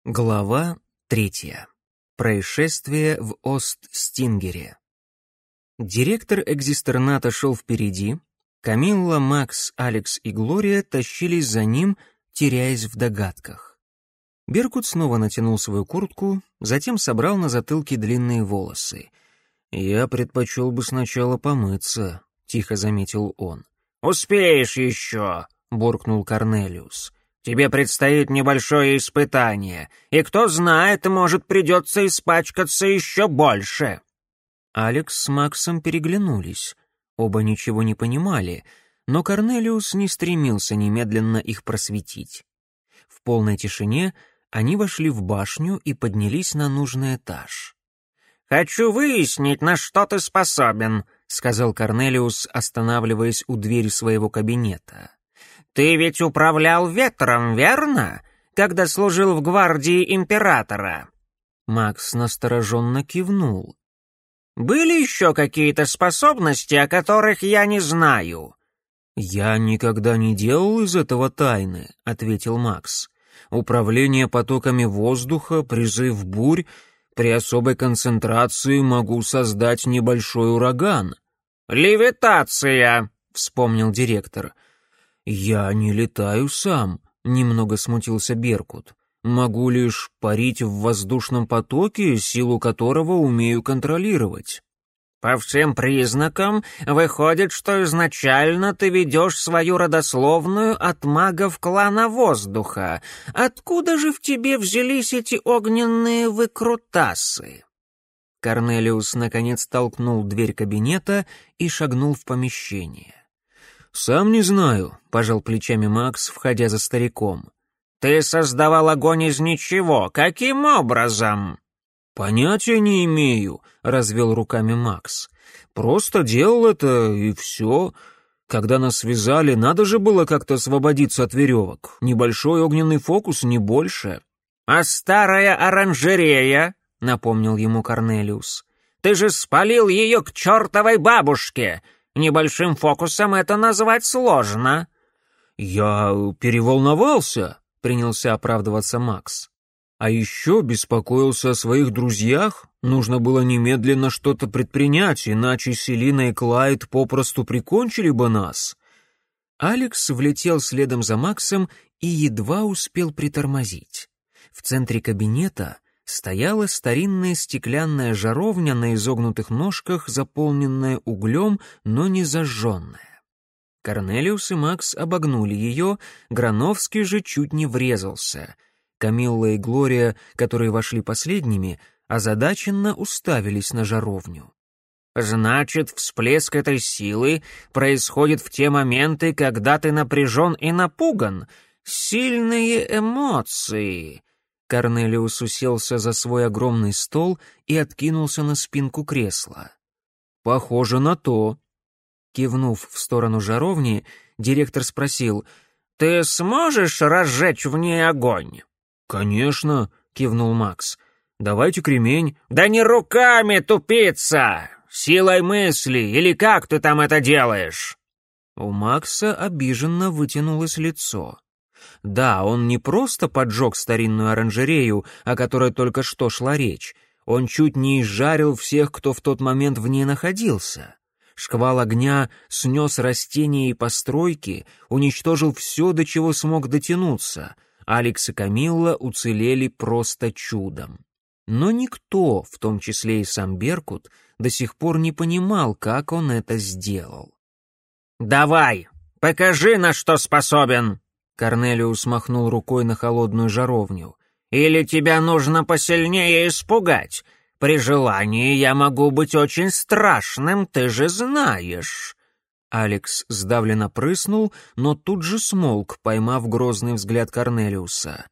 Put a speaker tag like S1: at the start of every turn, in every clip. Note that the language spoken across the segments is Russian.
S1: Глава 3. Происшествие в Ост-Стингере. Директор экзистерната шел впереди, Камилла, Макс, Алекс и Глория тащились за ним, теряясь в догадках. Беркут снова натянул свою куртку, затем собрал на затылке длинные волосы. «Я предпочел бы сначала помыться», — тихо заметил он.
S2: «Успеешь еще», — буркнул Корнелиус. «Тебе предстоит небольшое испытание, и кто знает, может, придется испачкаться еще больше».
S1: Алекс с Максом переглянулись. Оба ничего не понимали, но Корнелиус не стремился немедленно их просветить. В полной тишине они вошли в башню и поднялись на нужный этаж.
S2: «Хочу выяснить, на что ты способен»,
S1: — сказал Корнелиус, останавливаясь у двери своего кабинета.
S2: «Ты ведь управлял ветром, верно? Когда служил в гвардии императора».
S1: Макс настороженно кивнул.
S2: «Были еще какие-то способности, о которых я не знаю?»
S1: «Я никогда не делал из этого тайны», — ответил Макс. «Управление потоками воздуха, призыв бурь, при особой концентрации могу создать небольшой ураган».
S2: «Левитация», —
S1: вспомнил директор. «Я не летаю сам», — немного смутился Беркут. «Могу лишь парить в воздушном потоке, силу которого умею контролировать».
S2: «По всем признакам выходит, что изначально ты ведешь свою родословную от магов клана воздуха. Откуда же в тебе взялись эти огненные выкрутасы?»
S1: Корнелиус наконец толкнул дверь кабинета и шагнул в помещение. «Сам не знаю», — пожал плечами Макс, входя за стариком.
S2: «Ты создавал огонь из ничего. Каким образом?»
S1: «Понятия не имею», — развел руками Макс. «Просто делал это, и все. Когда нас связали, надо же было как-то освободиться от веревок. Небольшой огненный фокус, не больше».
S2: «А старая оранжерея?» — напомнил ему Корнелиус. «Ты же спалил ее к чертовой бабушке. Небольшим фокусом это назвать сложно».
S1: «Я переволновался», — принялся оправдываться Макс. «А еще беспокоился о своих друзьях. Нужно было немедленно что-то предпринять, иначе Селина и Клайд попросту прикончили бы нас». Алекс влетел следом за Максом и едва успел притормозить. В центре кабинета стояла старинная стеклянная жаровня на изогнутых ножках, заполненная углем, но не зажженная. Корнелиус и Макс обогнули ее, Грановский же чуть не врезался. Камилла и Глория, которые вошли последними, озадаченно уставились на жаровню.
S2: «Значит, всплеск этой силы происходит в те моменты, когда ты напряжен и напуган. Сильные эмоции».
S1: Корнелиус уселся за свой огромный стол и откинулся на спинку кресла. «Похоже на то». Кивнув в сторону жаровни, директор спросил:
S2: «Ты сможешь разжечь в ней огонь?»
S1: «Конечно», — кивнул Макс. «Давайте кремень».
S2: «Да не руками, тупица! Силой мысли, или как ты там это делаешь?»
S1: У Макса обиженно вытянулось лицо. Да, он не просто поджег старинную оранжерею, о которой только что шла речь. Он чуть не изжарил всех, кто в тот момент в ней находился. Шквал огня снес растения и постройки, уничтожил все, до чего смог дотянуться. Алекс и Камилла уцелели просто чудом. Но никто, в том числе и сам Беркут, до сих пор не понимал, как он это сделал.
S2: «Давай, покажи, на что способен!»
S1: Корнелиус махнул рукой на холодную жаровню.
S2: «Или тебя нужно посильнее испугать? При желании я могу быть очень страшным, ты же знаешь».
S1: Алекс сдавленно прыснул, но тут же смолк, поймав грозный взгляд Корнелиуса.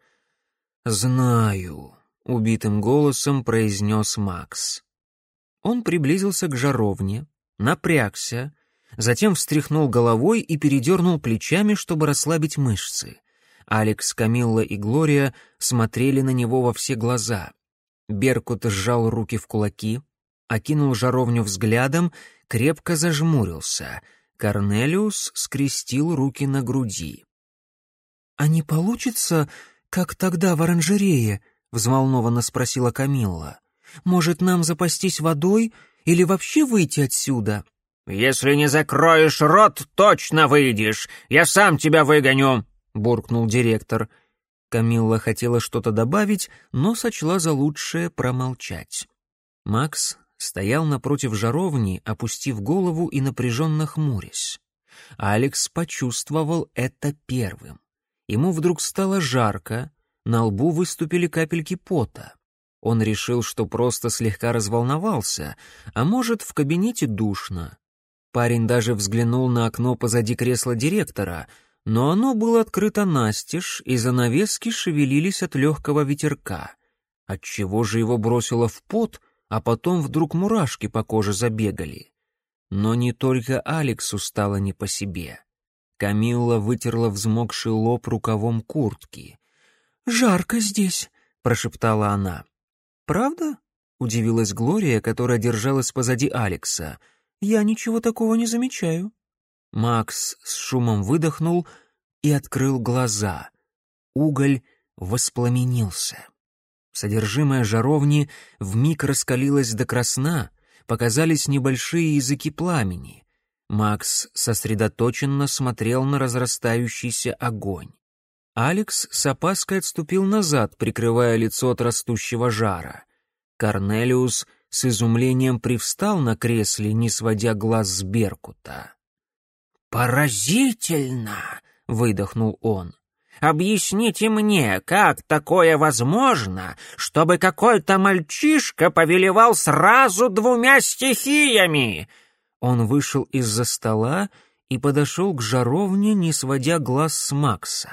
S1: «Знаю», — убитым голосом произнес Макс. Он приблизился к жаровне, напрягся, затем встряхнул головой и передернул плечами, чтобы расслабить мышцы. Алекс, Камилла и Глория смотрели на него во все глаза. Беркут сжал руки в кулаки, окинул жаровню взглядом, крепко зажмурился. Корнелиус скрестил руки на груди. «А не получится, как тогда в оранжерее?» — взволнованно спросила Камилла. «Может, нам запастись водой или вообще выйти отсюда?»
S2: «Если не закроешь рот, точно выйдешь. Я сам тебя выгоню», — буркнул директор.
S1: Камилла хотела что-то добавить, но сочла за лучшее промолчать. Макс стоял напротив жаровни, опустив голову и напряженно хмурясь. Алекс почувствовал это первым. Ему вдруг стало жарко, на лбу выступили капельки пота. Он решил, что просто слегка разволновался, а может, в кабинете душно. Парень даже взглянул на окно позади кресла директора, но оно было открыто настежь, и занавески шевелились от легкого ветерка. Отчего же его бросило в пот, а потом вдруг мурашки по коже забегали? Но не только Алексу стало не по себе. Камилла вытерла взмокший лоб рукавом куртки. «Жарко здесь», — прошептала она. «Правда?» — удивилась Глория, которая держалась позади Алекса. «Я ничего такого не замечаю». Макс с шумом выдохнул и открыл глаза. Уголь воспламенился. Содержимое жаровни вмиг раскалилось до красна, показались небольшие языки пламени. Макс сосредоточенно смотрел на разрастающийся огонь. Алекс с опаской отступил назад, прикрывая лицо от растущего жара. Корнелиус с изумлением привстал на кресле, не сводя глаз с Беркута.
S2: «Поразительно!» — выдохнул он. «Объясните мне, как такое возможно, чтобы какой-то мальчишка повелевал сразу двумя стихиями?»
S1: Он вышел из-за стола и подошел к жаровне, не сводя глаз с Макса.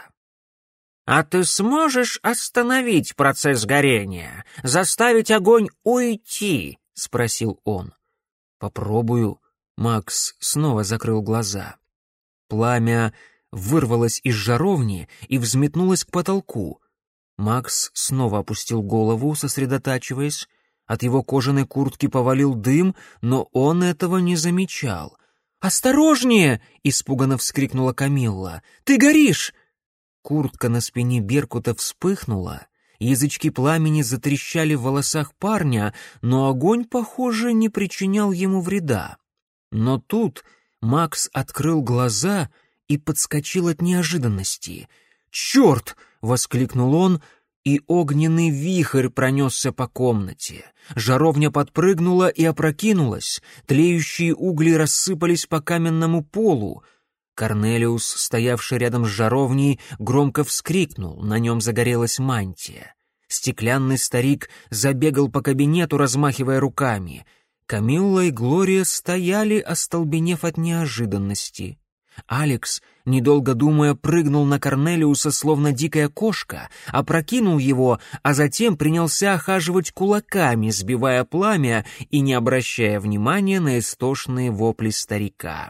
S2: «А ты сможешь остановить процесс горения, заставить огонь уйти?» — спросил он.
S1: «Попробую». Макс снова закрыл глаза. Пламя вырвалось из жаровни и взметнулось к потолку. Макс снова опустил голову, сосредотачиваясь. От его кожаной куртки повалил дым, но он этого не замечал. «Осторожнее!» — испуганно вскрикнула Камилла. «Ты горишь!» Куртка на спине Беркута вспыхнула, язычки пламени затрещали в волосах парня, но огонь, похоже, не причинял ему вреда. Но тут Макс открыл глаза и подскочил от неожиданности. «Черт!» — воскликнул он, и огненный вихрь пронесся по комнате. Жаровня подпрыгнула и опрокинулась, тлеющие угли рассыпались по каменному полу. Корнелиус, стоявший рядом с жаровней, громко вскрикнул, на нем загорелась мантия. Стеклянный старик забегал по кабинету, размахивая руками. Камилла и Глория стояли, остолбенев от неожиданности. Алекс, недолго думая, прыгнул на Корнелиуса, словно дикая кошка, опрокинул его, а затем принялся охаживать кулаками, сбивая пламя и не обращая внимания на истошные вопли старика.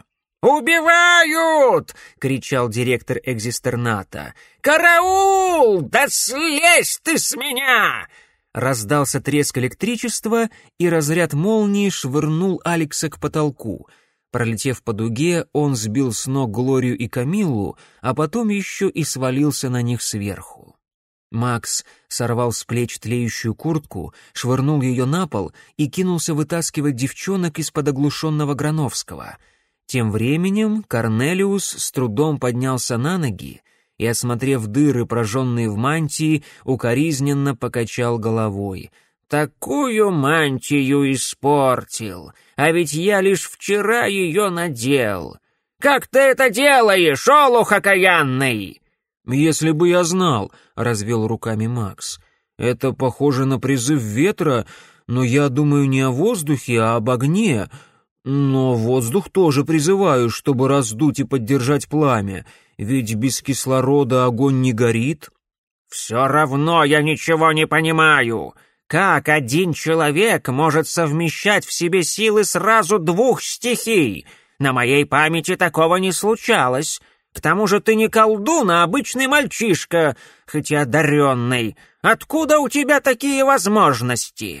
S2: «Убивают!» — кричал директор экзистерната. «Караул! Да слезь ты с меня!»
S1: Раздался треск электричества, и разряд молнии швырнул Алекса к потолку. Пролетев по дуге, он сбил с ног Глорию и Камиллу, а потом еще и свалился на них сверху. Макс сорвал с плеч тлеющую куртку, швырнул ее на пол и кинулся вытаскивать девчонок из-под оглушенного Грановского. Тем временем Корнелиус с трудом поднялся на ноги и, осмотрев дыры, прожженные в мантии, укоризненно покачал головой. «Такую мантию испортил, а ведь я лишь вчера ее надел. Как ты это делаешь, олух окаянный?» «Если бы я знал», — развел руками Макс. «Это похоже на призыв ветра, но я думаю не о воздухе, а об огне. Но воздух тоже призываю, чтобы раздуть и поддержать пламя, ведь без кислорода огонь не горит».
S2: «Все равно я ничего не понимаю. Как один человек может совмещать в себе силы сразу двух стихий? На моей памяти такого не случалось. К тому же ты не колдун, а обычный мальчишка, хоть и одаренный. Откуда у тебя такие возможности?»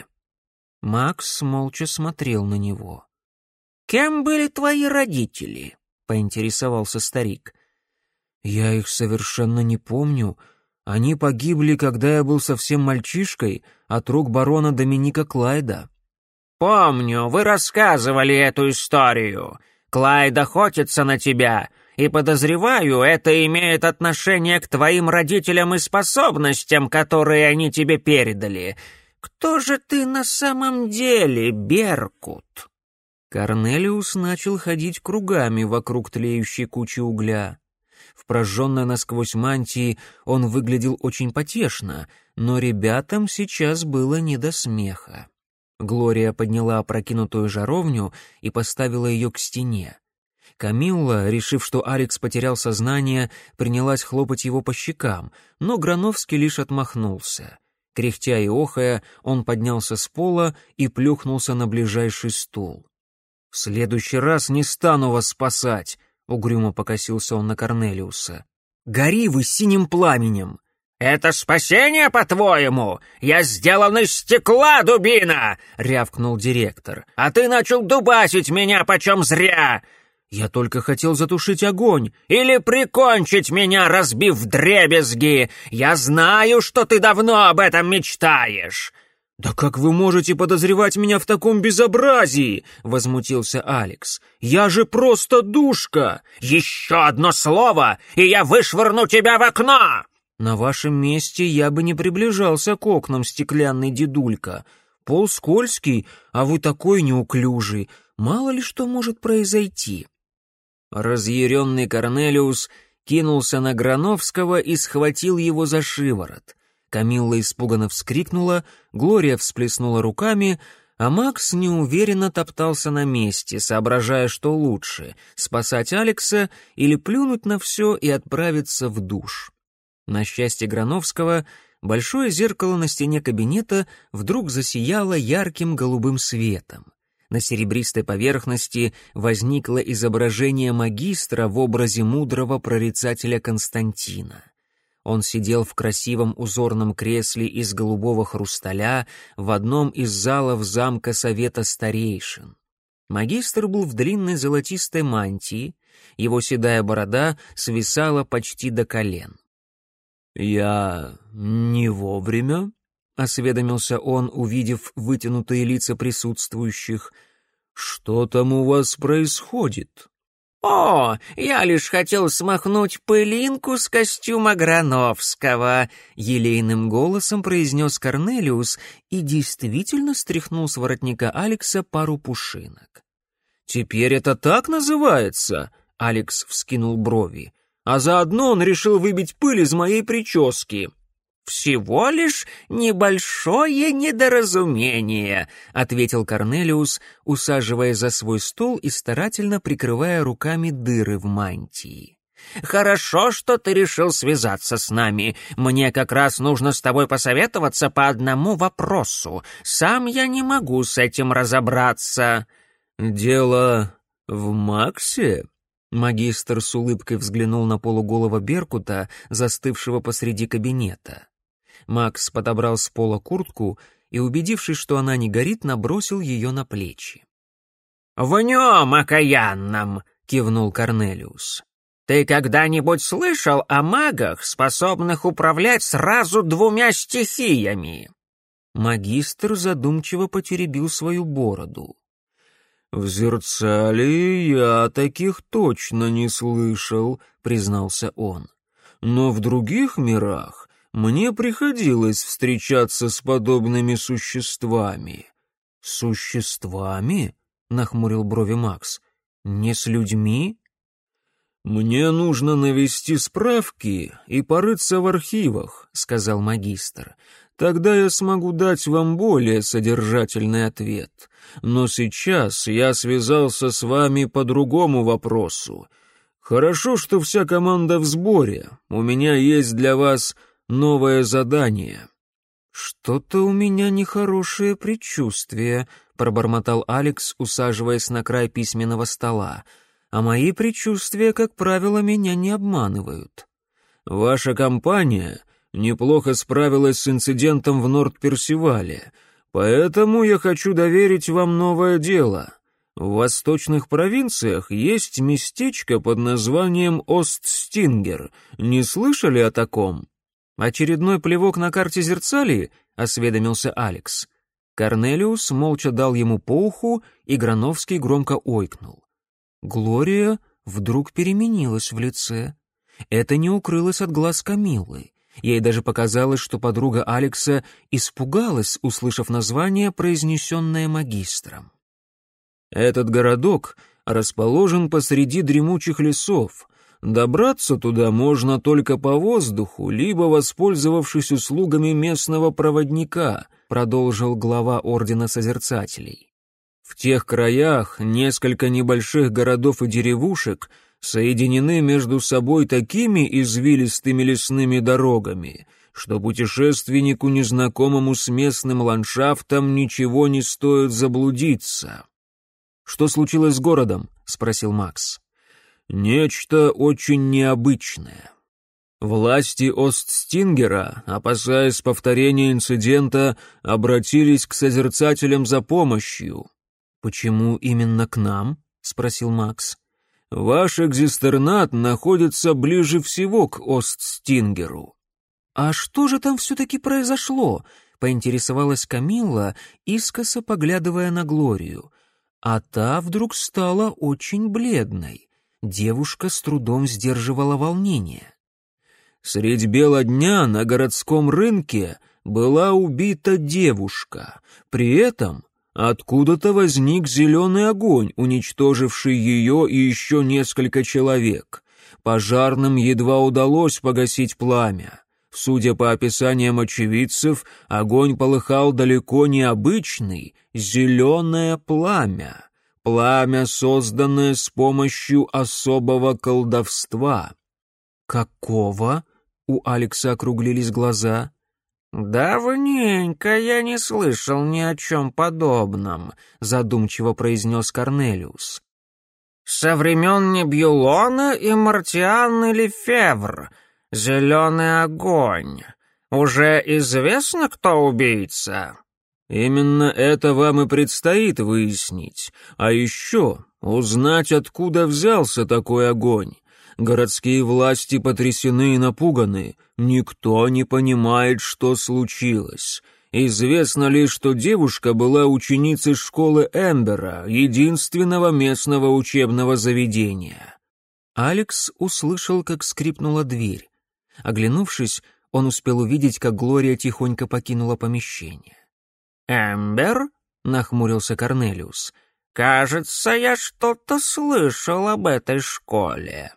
S1: Макс молча смотрел на него.
S2: «Кем были твои родители?» — поинтересовался старик.
S1: «Я их совершенно не помню. Они погибли, когда я был совсем мальчишкой, от рук барона Доминика Клайда».
S2: «Помню, вы рассказывали эту историю. Клайд охотится на тебя, и, подозреваю, это имеет отношение к твоим родителям и способностям, которые они тебе передали. Кто же ты на самом деле, Беркут?»
S1: Корнелиус начал ходить кругами вокруг тлеющей кучи угля. В прожженной насквозь мантии он выглядел очень потешно, но ребятам сейчас было не до смеха. Глория подняла опрокинутую жаровню и поставила ее к стене. Камилла, решив, что Алекс потерял сознание, принялась хлопать его по щекам, но Грановский лишь отмахнулся. Кряхтя и охая, он поднялся с пола и плюхнулся на ближайший стул. «В следующий раз не стану вас спасать», — угрюмо покосился он на Корнелиуса. «Гори вы синим пламенем!»
S2: «Это спасение, по-твоему? Я сделан из стекла, дубина!» — рявкнул директор. «А ты начал дубасить меня почем зря!»
S1: «Я только хотел затушить огонь!»
S2: «Или прикончить меня, разбив вдребезги! Я знаю, что ты давно об этом мечтаешь!»
S1: «Да как вы можете подозревать меня в таком безобразии?» — возмутился Алекс. «Я же просто душка!»
S2: «Еще одно слово, и я вышвырну тебя в окно!»
S1: «На вашем месте я бы не приближался к окнам, стеклянный дедулька. Пол скользкий, а вы такой неуклюжий. Мало ли что может произойти». Разъяренный Корнелиус кинулся на Грановского и схватил его за шиворот. Камилла испуганно вскрикнула, Глория всплеснула руками, а Макс неуверенно топтался на месте, соображая, что лучше — спасать Алекса или плюнуть на все и отправиться в душ. На счастье Грановского, большое зеркало на стене кабинета вдруг засияло ярким голубым светом. На серебристой поверхности возникло изображение магистра в образе мудрого прорицателя Константина. Он сидел в красивом узорном кресле из голубого хрусталя в одном из залов замка Совета Старейшин. Магистр был в длинной золотистой мантии, его седая борода свисала почти до колен. «Я не вовремя?» — осведомился он, увидев вытянутые лица присутствующих. «Что там у вас происходит?»
S2: «О, я лишь хотел смахнуть пылинку с костюма Грановского», — елейным голосом произнес Корнелиус и действительно стряхнул с воротника Алекса пару пушинок.
S1: «Теперь это так называется?» — Алекс вскинул брови. «А заодно он решил выбить пыль из моей прически».
S2: «Всего лишь небольшое недоразумение», — ответил Корнелиус, усаживаясь за свой стол и старательно прикрывая руками дыры в мантии. «Хорошо, что ты решил связаться с нами. Мне как раз нужно с тобой посоветоваться по одному вопросу. Сам я не могу с этим разобраться».
S1: «Дело в Максе?» Магистр с улыбкой взглянул на полуголого Беркута, застывшего посреди кабинета. Макс подобрал с пола куртку и, убедившись, что она не горит, набросил ее на плечи.
S2: «В нем окаянном!» — кивнул Корнелиус. «Ты когда-нибудь слышал о магах, способных управлять сразу двумя стихиями?»
S1: Магистр задумчиво потеребил свою бороду. «В зерцале я таких точно не слышал», — признался он. «Но в других мирах мне приходилось встречаться с подобными существами». «Существами?» — нахмурил брови Макс. «Не с людьми?» «Мне нужно навести справки и порыться в архивах», — сказал магистр. «Тогда я смогу дать вам более содержательный ответ. Но сейчас я связался с вами по другому вопросу. Хорошо, что вся команда в сборе. У меня есть для вас новое задание». «Что-то у меня нехорошее предчувствие», — пробормотал Алекс, усаживаясь на край письменного стола. «А мои предчувствия, как правило, меня не обманывают». «Ваша компания неплохо справилась с инцидентом в Норд-Персивале, поэтому я хочу доверить вам новое дело. В восточных провинциях есть местечко под названием Остстингер. Не слышали о таком?» «Очередной плевок на карте Зерцалии?» — осведомился Алекс. Корнелиус молча дал ему по уху, и Грановский громко ойкнул. Глория вдруг переменилась в лице. Это не укрылось от глаз Камиллы. Ей даже показалось, что подруга Алекса испугалась, услышав название, произнесенное магистром. «Этот городок расположен посреди дремучих лесов. Добраться туда можно только по воздуху, либо воспользовавшись услугами местного проводника», продолжил глава Ордена Созерцателей. «В тех краях несколько небольших городов и деревушек соединены между собой такими извилистыми лесными дорогами, что путешественнику, незнакомому с местным ландшафтом, ничего не стоит заблудиться». «Что случилось с городом?» — спросил Макс. «Нечто очень необычное. Власти Остстингера, опасаясь повторения инцидента, обратились к Созерцателям за помощью». «Почему именно к нам?» — спросил Макс. «Ваш экзистернат находится ближе всего к Остстингеру». «А что же там все-таки произошло?» — поинтересовалась Камилла, искоса поглядывая на Глорию. А та вдруг стала очень бледной. Девушка с трудом сдерживала волнение. «Средь бела дня на городском рынке была убита девушка. При этом откуда-то возник зеленый огонь, уничтоживший ее и еще несколько человек. Пожарным едва удалось погасить пламя. Судя по описаниям очевидцев, огонь полыхал далеко не обычный, зеленое пламя. Пламя, созданное с помощью особого колдовства». «Какого?» — у Алекса округлились глаза.
S2: «Давненько я не слышал ни о чем подобном», — задумчиво произнес Корнелиус. «Со времен Небюлона и Мартианны Лефевр. Зеленый огонь. Уже известно, кто убийца?»
S1: «Именно это вам и предстоит выяснить. А еще узнать, откуда взялся такой огонь. Городские власти потрясены и напуганы. Никто не понимает, что случилось. Известно лишь, что девушка была ученицей школы Эмбера, единственного местного учебного заведения».
S2: Алекс услышал, как скрипнула дверь. Оглянувшись, он успел увидеть, как Глория тихонько покинула помещение. «Эмбер?» — нахмурился Корнелиус. «Кажется, я что-то слышал об этой школе».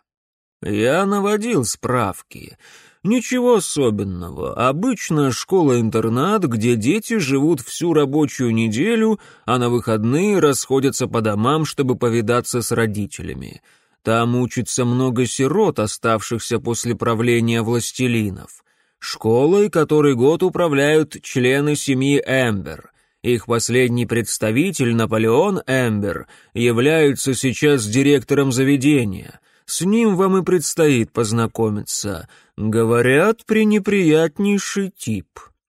S1: «Я наводил справки. Ничего особенного. Обычная школа-интернат, где дети живут всю рабочую неделю, а на выходные расходятся по домам, чтобы повидаться с родителями. Там учится много сирот, оставшихся после правления властелинов. Школой который год управляют члены семьи Эмбер. Их последний представитель, Наполеон Эмбер, является сейчас директором заведения. С ним вам и предстоит познакомиться. Говорят, пренеприятнейший тип.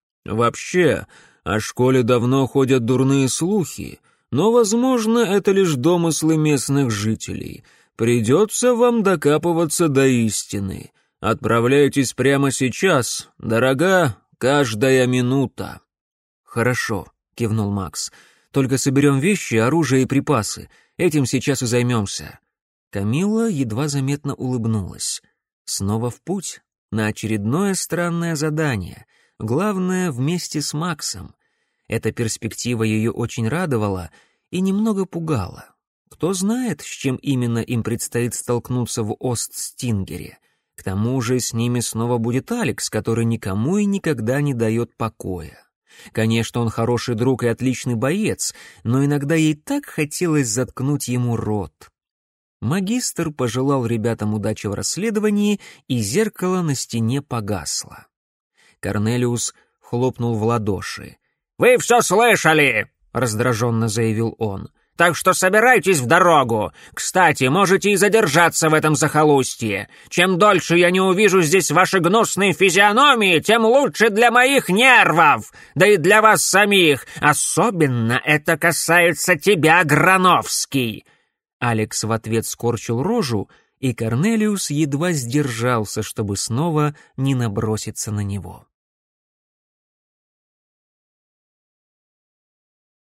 S1: Вообще, о школе давно ходят дурные слухи, но, возможно, это лишь домыслы местных жителей. Придется вам докапываться до истины. Отправляйтесь прямо сейчас, дорога каждая минута».
S2: «Хорошо», — кивнул Макс. «Только соберем вещи, оружие и припасы. Этим сейчас и займемся». Камилла едва заметно улыбнулась. Снова в путь, на очередное странное задание. Главное, вместе с Максом. Эта перспектива ее очень радовала и немного пугала. Кто знает, с чем именно им предстоит столкнуться в Остстингере. К тому же с ними снова будет Алекс, который никому и никогда не дает покоя. Конечно, он хороший друг и отличный боец, но иногда ей так хотелось заткнуть ему рот. Магистр пожелал ребятам удачи в расследовании, и зеркало на стене погасло. Корнелиус хлопнул в ладоши. «Вы все слышали!» — раздраженно заявил он. «Так что собирайтесь в дорогу. Кстати, можете и задержаться в этом захолустье. Чем дольше я не увижу здесь ваши гнусные физиономии, тем лучше для моих нервов, да и для вас самих. Особенно это касается тебя, Грановский». Алекс в ответ скорчил рожу
S1: и Корнелиус едва сдержался, чтобы снова не наброситься на него.